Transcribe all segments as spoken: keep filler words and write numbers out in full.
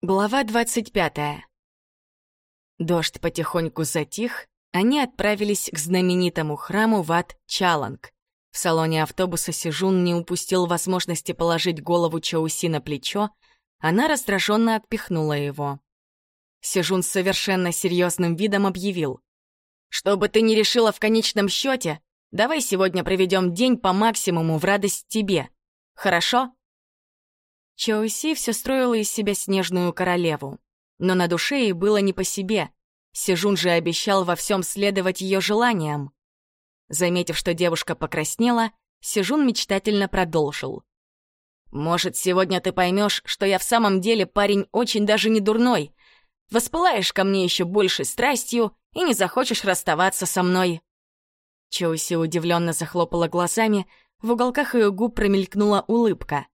Глава двадцать пятая. Дождь потихоньку затих, они отправились к знаменитому храму Wat Чаланг. В салоне автобуса Сежун не упустил возможности положить голову Чоуси на плечо, она раздраженно отпихнула его. Сежун с совершенно серьезным видом объявил: «Что бы ты ни решила в конечном счете, давай сегодня проведем день по максимуму в радость тебе. Хорошо?» Чоуси все строила из себя снежную королеву. Но на душе ей было не по себе. Сежун же обещал во всем следовать ее желаниям. Заметив, что девушка покраснела, Сежун мечтательно продолжил: «Может, сегодня ты поймешь, что я в самом деле парень очень даже не дурной. Воспылаешь ко мне еще большей страстью и не захочешь расставаться со мной». Чоуси удивленно захлопала глазами, в уголках ее губ промелькнула улыбка.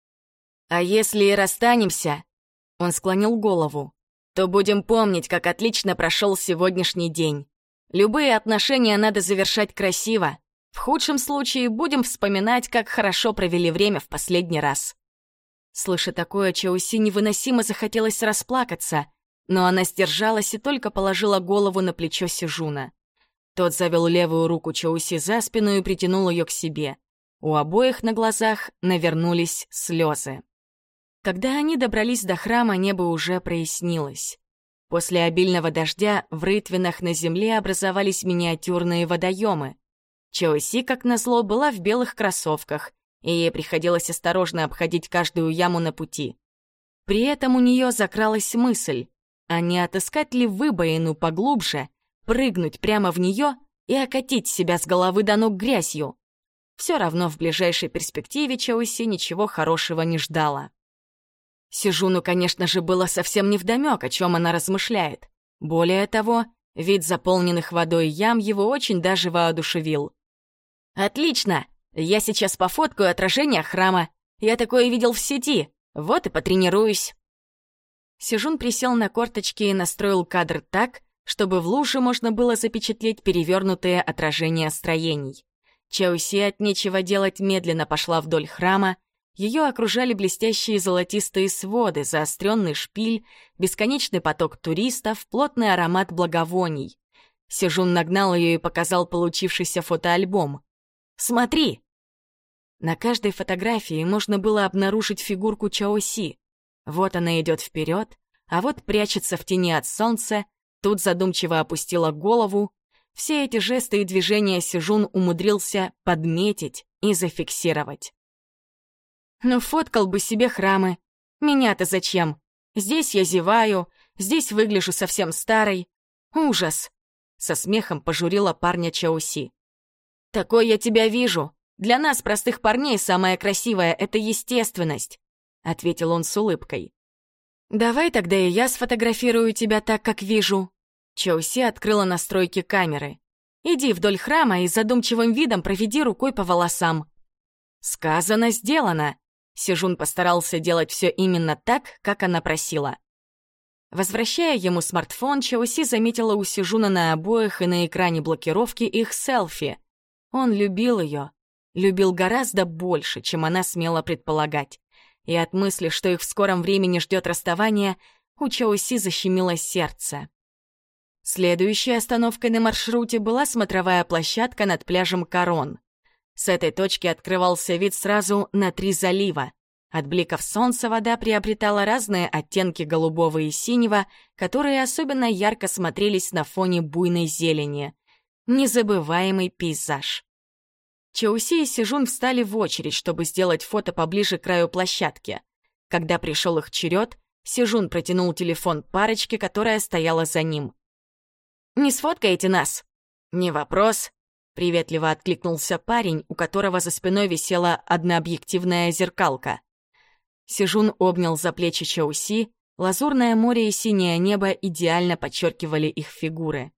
«А если и расстанемся?» — он склонил голову. «То будем помнить, как отлично прошел сегодняшний день. Любые отношения надо завершать красиво. В худшем случае будем вспоминать, как хорошо провели время в последний раз». Слыша такое, Чоуси невыносимо захотелось расплакаться, но она сдержалась и только положила голову на плечо Сежуна. Тот завел левую руку Чоуси за спину и притянул ее к себе. У обоих на глазах навернулись слезы. Когда они добрались до храма, небо уже прояснилось. После обильного дождя в рытвинах на земле образовались миниатюрные водоемы. Чоуси, как назло, была в белых кроссовках, и ей приходилось осторожно обходить каждую яму на пути. При этом у нее закралась мысль, а не отыскать ли выбоину поглубже, прыгнуть прямо в нее и окатить себя с головы до ног грязью. Все равно в ближайшей перспективе Чоуси ничего хорошего не ждала. Сежуну, конечно же, было совсем невдомёк, о чем она размышляет. Более того, вид заполненных водой ям его очень даже воодушевил. «Отлично! Я сейчас пофоткаю отражение храма. Я такое видел в сети. Вот и потренируюсь». Сежун присел на корточки и настроил кадр так, чтобы в луже можно было запечатлеть перевернутые отражения строений. Чоуси от нечего делать медленно пошла вдоль храма. Ее окружали блестящие золотистые своды, заостренный шпиль, бесконечный поток туристов, плотный аромат благовоний. Сежун нагнал ее и показал получившийся фотоальбом. «Смотри!» На каждой фотографии можно было обнаружить фигурку Чоуси. Вот она идет вперед, а вот прячется в тени от солнца, тут задумчиво опустила голову. Все эти жесты и движения Сежун умудрился подметить и зафиксировать. «Ну, фоткал бы себе храмы. Меня-то зачем? Здесь я зеваю, здесь выгляжу совсем старой. Ужас!» Со смехом пожурила парня Чоуси. «Такой я тебя вижу. Для нас, простых парней, самое красивое — это естественность», — ответил он с улыбкой. «Давай тогда и я сфотографирую тебя так, как вижу». Чоуси открыла настройки камеры. «Иди вдоль храма и задумчивым видом проведи рукой по волосам». Сказано, сделано. Сежун постарался делать все именно так, как она просила. Возвращая ему смартфон, Чоуси заметила у Сежуна на обоях и на экране блокировки их селфи. Он любил ее. Любил гораздо больше, чем она смела предполагать. И от мысли, что их в скором времени ждет расставание, у Чоуси защемило сердце. Следующей остановкой на маршруте была смотровая площадка над пляжем Корон. С этой точки открывался вид сразу на три залива. От бликов солнца вода приобретала разные оттенки голубого и синего, которые особенно ярко смотрелись на фоне буйной зелени. Незабываемый пейзаж. Чоуси и Сежун встали в очередь, чтобы сделать фото поближе к краю площадки. Когда пришел их черед, Сежун протянул телефон парочке, которая стояла за ним. «Не сфоткаете нас?» «Не вопрос», — приветливо откликнулся парень, у которого за спиной висела однообъективная зеркалка. Сежун обнял за плечи Чоуси, лазурное море и синее небо идеально подчеркивали их фигуры.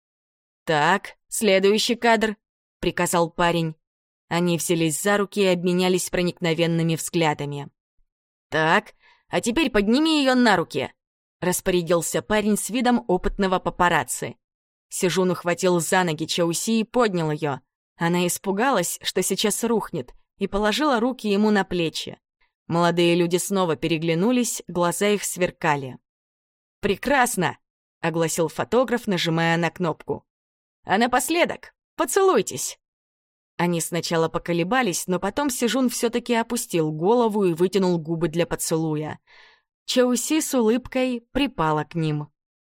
«Так, следующий кадр», — приказал парень. Они взялись за руки и обменялись проникновенными взглядами. «Так, а теперь подними ее на руки», — распорядился парень с видом опытного папарацци. Сежун ухватил за ноги Чоуси и поднял ее. Она испугалась, что сейчас рухнет, и положила руки ему на плечи. Молодые люди снова переглянулись, глаза их сверкали. «Прекрасно!» — огласил фотограф, нажимая на кнопку. «А напоследок поцелуйтесь!» Они сначала поколебались, но потом Сежун все-таки опустил голову и вытянул губы для поцелуя. Чоуси с улыбкой припала к ним.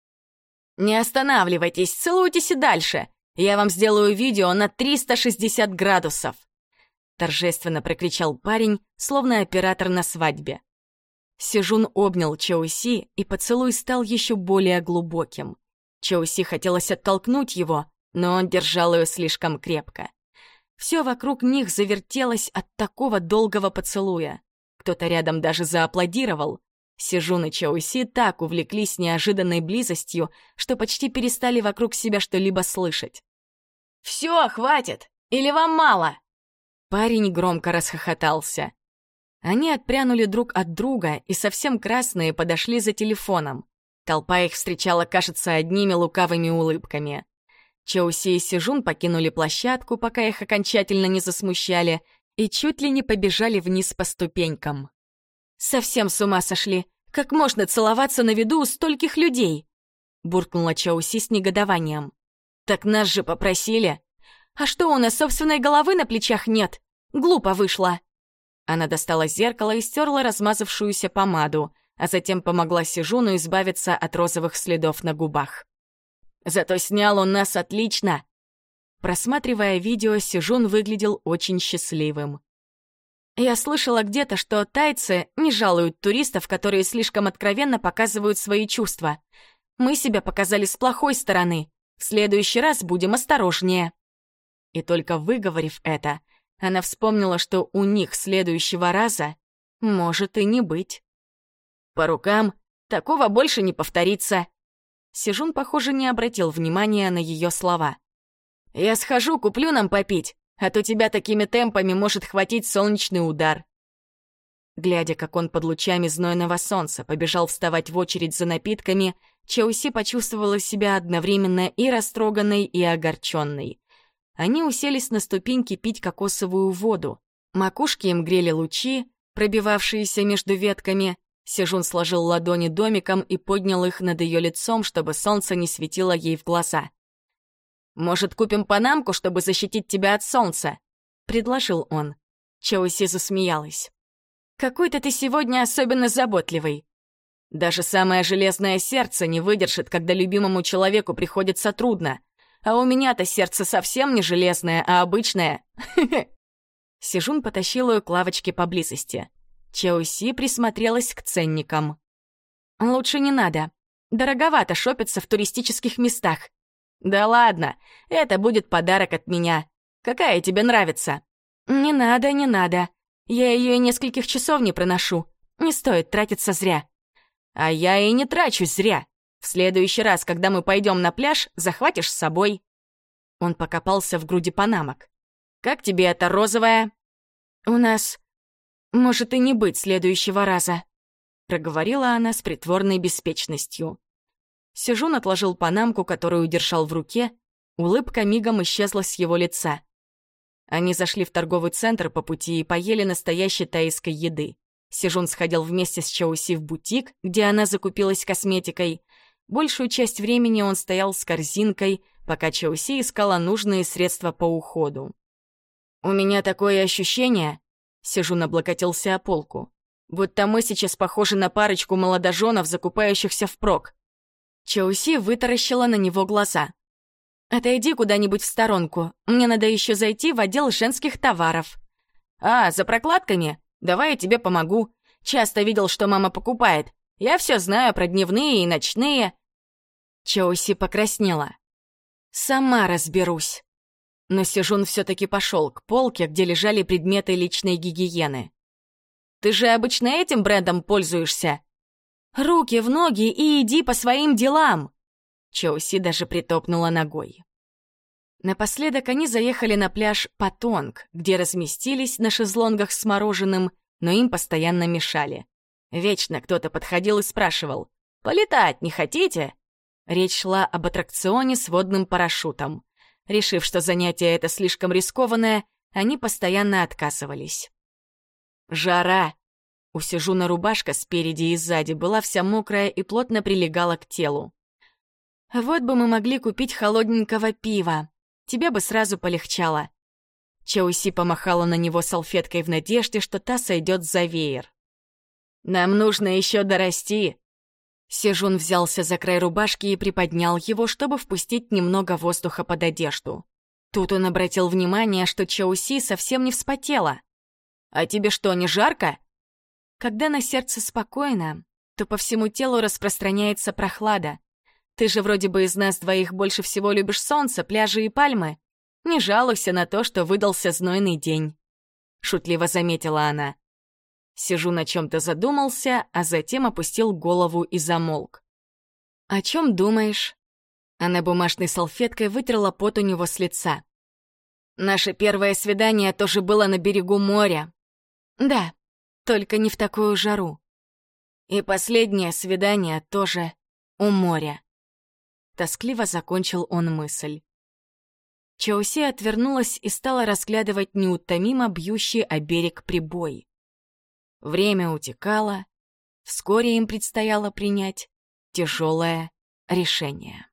«Не останавливайтесь, целуйтесь и дальше! Я вам сделаю видео на триста шестьдесят градусов!» Торжественно прокричал парень, словно оператор на свадьбе. Сежун обнял Чоуси, и поцелуй стал еще более глубоким. Чоуси хотелось оттолкнуть его, но он держал ее слишком крепко. Все вокруг них завертелось от такого долгого поцелуя. Кто-то рядом даже зааплодировал. Сежун и Чоуси так увлеклись неожиданной близостью, что почти перестали вокруг себя что-либо слышать. «Все, хватит! Или вам мало?» Парень громко расхохотался. Они отпрянули друг от друга и совсем красные подошли за телефоном. Толпа их встречала, кажется, одними лукавыми улыбками. Чоуси и Сежун покинули площадку, пока их окончательно не засмущали, и чуть ли не побежали вниз по ступенькам. «Совсем с ума сошли! Как можно целоваться на виду у стольких людей?» — буркнула Чоуси с негодованием. «Так нас же попросили! А что, у нас собственной головы на плечах нет? Глупо вышло!» Она достала зеркало и стерла размазавшуюся помаду, а затем помогла Сежуну избавиться от розовых следов на губах. «Зато снял он нас отлично!» Просматривая видео, Сежун выглядел очень счастливым. «Я слышала где-то, что тайцы не жалуют туристов, которые слишком откровенно показывают свои чувства. Мы себя показали с плохой стороны. В следующий раз будем осторожнее». И только выговорив это, она вспомнила, что у них следующего раза может и не быть. «По рукам, такого больше не повторится». Сежун, похоже, не обратил внимания на ее слова. «Я схожу, куплю нам попить, а то тебя такими темпами может хватить солнечный удар». Глядя, как он под лучами знойного солнца побежал вставать в очередь за напитками, Чоуси почувствовала себя одновременно и растроганной, и огорченной. Они уселись на ступеньки пить кокосовую воду. Макушки им грели лучи, пробивавшиеся между ветками. Сежун сложил ладони домиком и поднял их над ее лицом, чтобы солнце не светило ей в глаза. «Может, купим панамку, чтобы защитить тебя от солнца?» — предложил он. Чоуси засмеялась. «Какой-то ты сегодня особенно заботливый. Даже самое железное сердце не выдержит, когда любимому человеку приходится трудно. А у меня-то сердце совсем не железное, а обычное. Сежун потащил ее к лавочке поблизости. Чоуси присмотрелась к ценникам. «Лучше не надо. Дороговато шопиться в туристических местах». «Да ладно, это будет подарок от меня. Какая тебе нравится?» «Не надо, не надо. Я ее и нескольких часов не проношу. Не стоит тратиться зря». «А я и не трачусь зря. В следующий раз, когда мы пойдем на пляж, захватишь с собой». Он покопался в груди панамок. «Как тебе эта розовая?» «У нас может и не быть следующего раза», — проговорила она с притворной беспечностью. Сежун отложил панамку, которую держал в руке. Улыбка мигом исчезла с его лица. Они зашли в торговый центр по пути и поели настоящей тайской еды. Сежун сходил вместе с Чоуси в бутик, где она закупилась косметикой. Большую часть времени он стоял с корзинкой, пока Чоуси искала нужные средства по уходу. «У меня такое ощущение», — Сежун облокотился о полку, «будто мы сейчас похожи на парочку молодоженов, закупающихся впрок». Чоуси вытаращила на него глаза. «Отойди куда-нибудь в сторонку, мне надо еще зайти в отдел женских товаров». «А, за прокладками? Давай я тебе помогу. Часто видел, что мама покупает. Я все знаю про дневные и ночные». Чоуси покраснела. «Сама разберусь». Но Сежун все-таки пошел к полке, где лежали предметы личной гигиены. «Ты же обычно этим брендом пользуешься?» «Руки в ноги и иди по своим делам!» Чоуси даже притопнула ногой. Напоследок они заехали на пляж Патонг, где разместились на шезлонгах с мороженым, но им постоянно мешали. Вечно кто-то подходил и спрашивал: «Полетать не хотите?» Речь шла об аттракционе с водным парашютом. Решив, что занятие это слишком рискованное, они постоянно отказывались. «Жара!» У Сижуна рубашка спереди и сзади была вся мокрая и плотно прилегала к телу. «Вот бы мы могли купить холодненького пива. Тебе бы сразу полегчало». Чауси помахала на него салфеткой в надежде, что та сойдет за веер. «Нам нужно еще дорасти». Сижун взялся за край рубашки и приподнял его, чтобы впустить немного воздуха под одежду. Тут он обратил внимание, что Чауси совсем не вспотела. «А тебе что, не жарко?» Когда на сердце спокойно, то по всему телу распространяется прохлада. Ты же вроде бы из нас двоих больше всего любишь солнце, пляжи и пальмы. Не жалуйся на то, что выдался знойный день», — шутливо заметила она. Сижу на чем-то задумался, а затем опустил голову и замолк. «О чем думаешь?» Она бумажной салфеткой вытерла пот у него с лица. «Наше первое свидание тоже было на берегу моря». «Да, только не в такую жару. И последнее свидание тоже у моря». Тоскливо закончил он мысль. Чауси отвернулась и стала разглядывать неутомимо бьющий о берег прибой. Время утекало, вскоре им предстояло принять тяжелое решение.